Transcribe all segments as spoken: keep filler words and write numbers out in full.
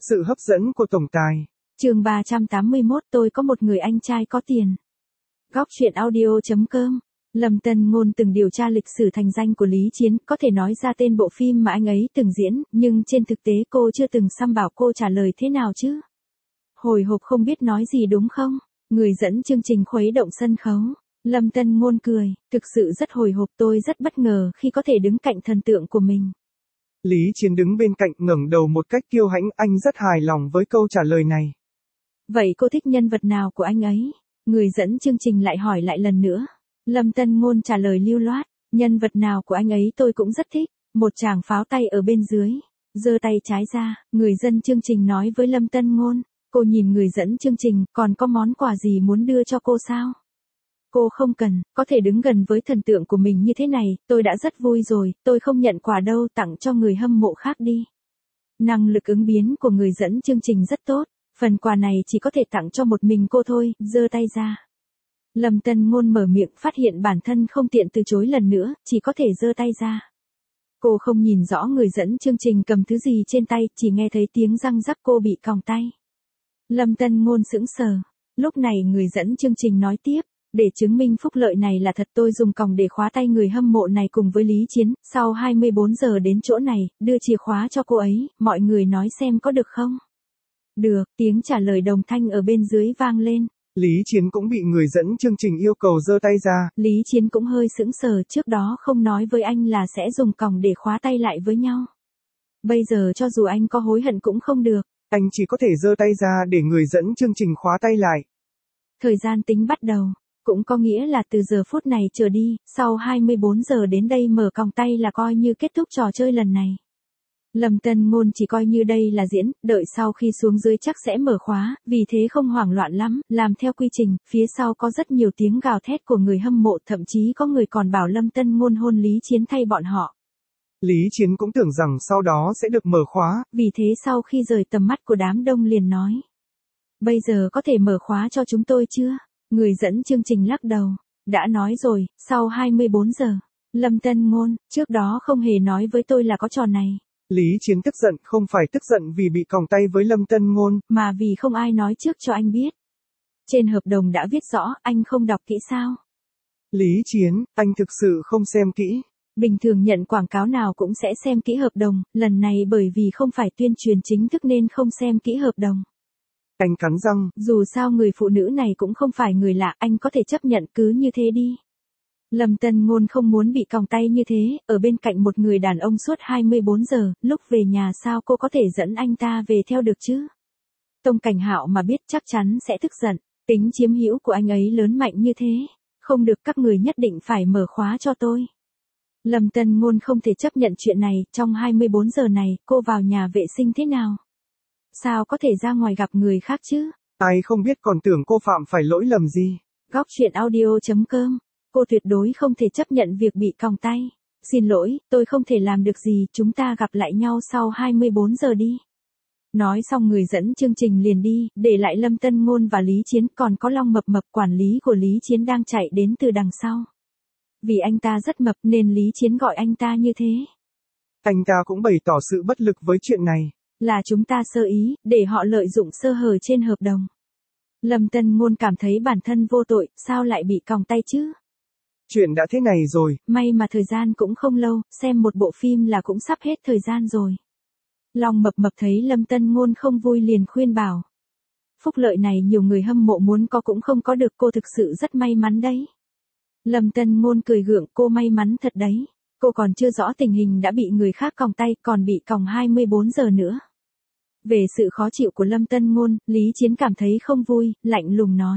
Sự hấp dẫn của tổng tài. Chương ba trăm tám mươi mốt tôi có một người anh trai có tiền. Góc truyện audio chấm com. Lâm Tân Ngôn từng điều tra lịch sử thành danh của Lý Chiến, có thể nói ra tên bộ phim mà anh ấy từng diễn, nhưng trên thực tế cô chưa từng xăm bảo cô trả lời thế nào chứ. Hồi hộp không biết nói gì đúng không? Người dẫn chương trình khuấy động sân khấu. Lâm Tân Ngôn cười, thực sự rất hồi hộp, tôi rất bất ngờ khi có thể đứng cạnh thần tượng của mình. Lý Chiến đứng bên cạnh ngẩng đầu một cách kiêu hãnh, anh rất hài lòng với câu trả lời này. Vậy cô thích nhân vật nào của anh ấy? Người dẫn chương trình lại hỏi lại lần nữa. Lâm Tân Ngôn trả lời lưu loát, nhân vật nào của anh ấy tôi cũng rất thích. Một chàng pháo tay ở bên dưới, giơ tay trái ra, người dẫn chương trình nói với Lâm Tân Ngôn. Cô nhìn người dẫn chương trình, còn có món quà gì muốn đưa cho cô sao? Cô không cần, có thể đứng gần với thần tượng của mình như thế này, tôi đã rất vui rồi, tôi không nhận quà đâu, tặng cho người hâm mộ khác đi. Năng lực ứng biến của người dẫn chương trình rất tốt, phần quà này chỉ có thể tặng cho một mình cô thôi, giơ tay ra. Lâm Tân Ngôn mở miệng, phát hiện bản thân không tiện từ chối lần nữa, chỉ có thể giơ tay ra. Cô không nhìn rõ người dẫn chương trình cầm thứ gì trên tay, chỉ nghe thấy tiếng răng rắc, cô bị còng tay. Lâm Tân Ngôn sững sờ. Lúc này người dẫn chương trình nói tiếp, để chứng minh phúc lợi này là thật, tôi dùng còng để khóa tay người hâm mộ này cùng với Lý Chiến, sau hai mươi bốn giờ đến chỗ này, đưa chìa khóa cho cô ấy, mọi người nói xem có được không? Được, tiếng trả lời đồng thanh ở bên dưới vang lên. Lý Chiến cũng bị người dẫn chương trình yêu cầu giơ tay ra. Lý Chiến cũng hơi sững sờ, trước đó không nói với anh là sẽ dùng còng để khóa tay lại với nhau. Bây giờ cho dù anh có hối hận cũng không được. Anh chỉ có thể giơ tay ra để người dẫn chương trình khóa tay lại. Thời gian tính bắt đầu, cũng có nghĩa là từ giờ phút này trở đi, sau hai mươi bốn giờ đến đây mở còng tay là coi như kết thúc trò chơi lần này. Lâm Tân Ngôn chỉ coi như đây là diễn, đợi sau khi xuống dưới chắc sẽ mở khóa, vì thế không hoảng loạn lắm, làm theo quy trình, phía sau có rất nhiều tiếng gào thét của người hâm mộ, thậm chí có người còn bảo Lâm Tân Ngôn hôn Lý Chiến thay bọn họ. Lý Chiến cũng tưởng rằng sau đó sẽ được mở khóa. Vì thế sau khi rời tầm mắt của đám đông liền nói. Bây giờ có thể mở khóa cho chúng tôi chưa? Người dẫn chương trình lắc đầu. Đã nói rồi, sau hai mươi bốn giờ. Lâm Tân Ngôn, trước đó không hề nói với tôi là có trò này. Lý Chiến tức giận, không phải tức giận vì bị còng tay với Lâm Tân Ngôn, mà vì không ai nói trước cho anh biết. Trên hợp đồng đã viết rõ, anh không đọc kỹ sao? Lý Chiến, anh thực sự không xem kỹ. Bình thường nhận quảng cáo nào cũng sẽ xem kỹ hợp đồng, lần này bởi vì không phải tuyên truyền chính thức nên không xem kỹ hợp đồng. Anh cắn răng. Dù sao người phụ nữ này cũng không phải người lạ, anh có thể chấp nhận cứ như thế đi. Lâm Tân Ngôn không muốn bị còng tay như thế, ở bên cạnh một người đàn ông suốt hai mươi bốn giờ, lúc về nhà sao cô có thể dẫn anh ta về theo được chứ? Tông Cảnh Hạo mà biết chắc chắn sẽ tức giận, tính chiếm hữu của anh ấy lớn mạnh như thế. Không được, các người nhất định phải mở khóa cho tôi. Lâm Tân Ngôn không thể chấp nhận chuyện này, trong hai mươi bốn giờ này, cô vào nhà vệ sinh thế nào? Sao có thể ra ngoài gặp người khác chứ? Ai không biết còn tưởng cô phạm phải lỗi lầm gì. Góc truyện audio chấm com. Cô tuyệt đối không thể chấp nhận việc bị còng tay. Xin lỗi, tôi không thể làm được gì, chúng ta gặp lại nhau sau hai mươi bốn giờ đi. Nói xong người dẫn chương trình liền đi, để lại Lâm Tân Ngôn và Lý Chiến, còn có Long Mập Mập, quản lý của Lý Chiến đang chạy đến từ đằng sau. Vì anh ta rất mập nên Lý Chiến gọi anh ta như thế. Anh ta cũng bày tỏ sự bất lực với chuyện này. Là chúng ta sơ ý, để họ lợi dụng sơ hở trên hợp đồng. Lâm Tân Ngôn cảm thấy bản thân vô tội, sao lại bị còng tay chứ? Chuyện đã thế này rồi. May mà thời gian cũng không lâu, xem một bộ phim là cũng sắp hết thời gian rồi. Long Mập Mập thấy Lâm Tân Ngôn không vui liền khuyên bảo. Phúc lợi này nhiều người hâm mộ muốn có cũng không có được, cô thực sự rất may mắn đấy. Lâm Tân Ngôn cười gượng, cô may mắn thật đấy. Cô còn chưa rõ tình hình đã bị người khác còng tay, còn bị còng hai mươi bốn giờ nữa. Về sự khó chịu của Lâm Tân Ngôn, Lý Chiến cảm thấy không vui, lạnh lùng nói.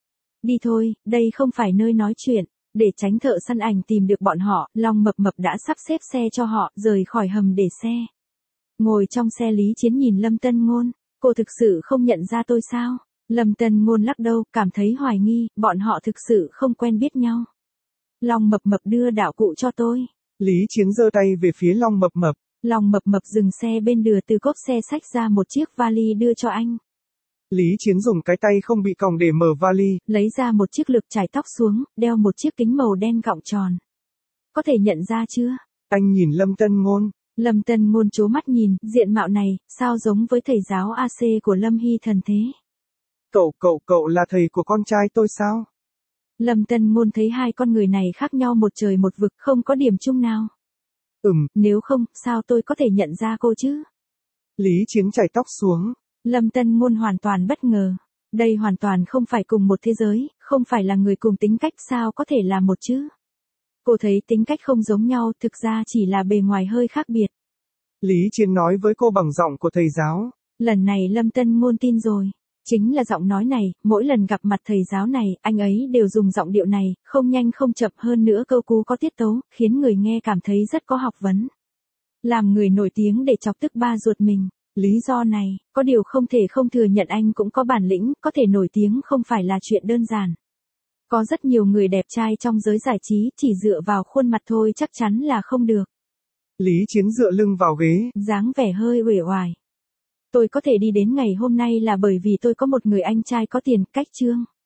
Đi thôi, đây không phải nơi nói chuyện. Để tránh thợ săn ảnh tìm được bọn họ, Long Mập Mập đã sắp xếp xe cho họ, rời khỏi hầm để xe. Ngồi trong xe Lý Chiến nhìn Lâm Tân Ngôn, cô thực sự không nhận ra tôi sao? Lâm Tân Ngôn lắc đầu, cảm thấy hoài nghi, bọn họ thực sự không quen biết nhau. Long Mập Mập đưa đạo cụ cho tôi. Lý Chiến giơ tay về phía Long Mập Mập. Long Mập Mập dừng xe bên đường, từ cốp xe xách ra một chiếc vali đưa cho anh. Lý Chiến dùng cái tay không bị còng để mở vali, lấy ra một chiếc lược chải tóc xuống, đeo một chiếc kính màu đen gọng tròn. Có thể nhận ra chưa? Anh nhìn Lâm Tân Ngôn. Lâm Tân Ngôn trố mắt nhìn, diện mạo này, sao giống với thầy giáo a xê của Lâm Hy Thần thế? Cậu, cậu, cậu là thầy của con trai tôi sao? Lâm Tân Ngôn thấy hai con người này khác nhau một trời một vực, không có điểm chung nào. Ừm. Nếu không, sao tôi có thể nhận ra cô chứ? Lý Chiến chải tóc xuống. Lâm Tân Ngôn hoàn toàn bất ngờ. Đây hoàn toàn không phải cùng một thế giới, không phải là người cùng tính cách, sao có thể là một chứ? Cô thấy tính cách không giống nhau, thực ra chỉ là bề ngoài hơi khác biệt. Lý Chiến nói với cô bằng giọng của thầy giáo. Lần này Lâm Tân Ngôn tin rồi. Chính là giọng nói này, mỗi lần gặp mặt thầy giáo này, anh ấy đều dùng giọng điệu này, không nhanh không chậm, hơn nữa câu cú có tiết tấu, khiến người nghe cảm thấy rất có học vấn. Làm người nổi tiếng để chọc tức ba ruột mình. Lý do này, có điều không thể không thừa nhận anh cũng có bản lĩnh, có thể nổi tiếng không phải là chuyện đơn giản. Có rất nhiều người đẹp trai trong giới giải trí, chỉ dựa vào khuôn mặt thôi chắc chắn là không được. Lý Chiến dựa lưng vào ghế, dáng vẻ hơi uể oải. Tôi có thể đi đến ngày hôm nay là bởi vì tôi có một người anh trai có tiền, cách trương.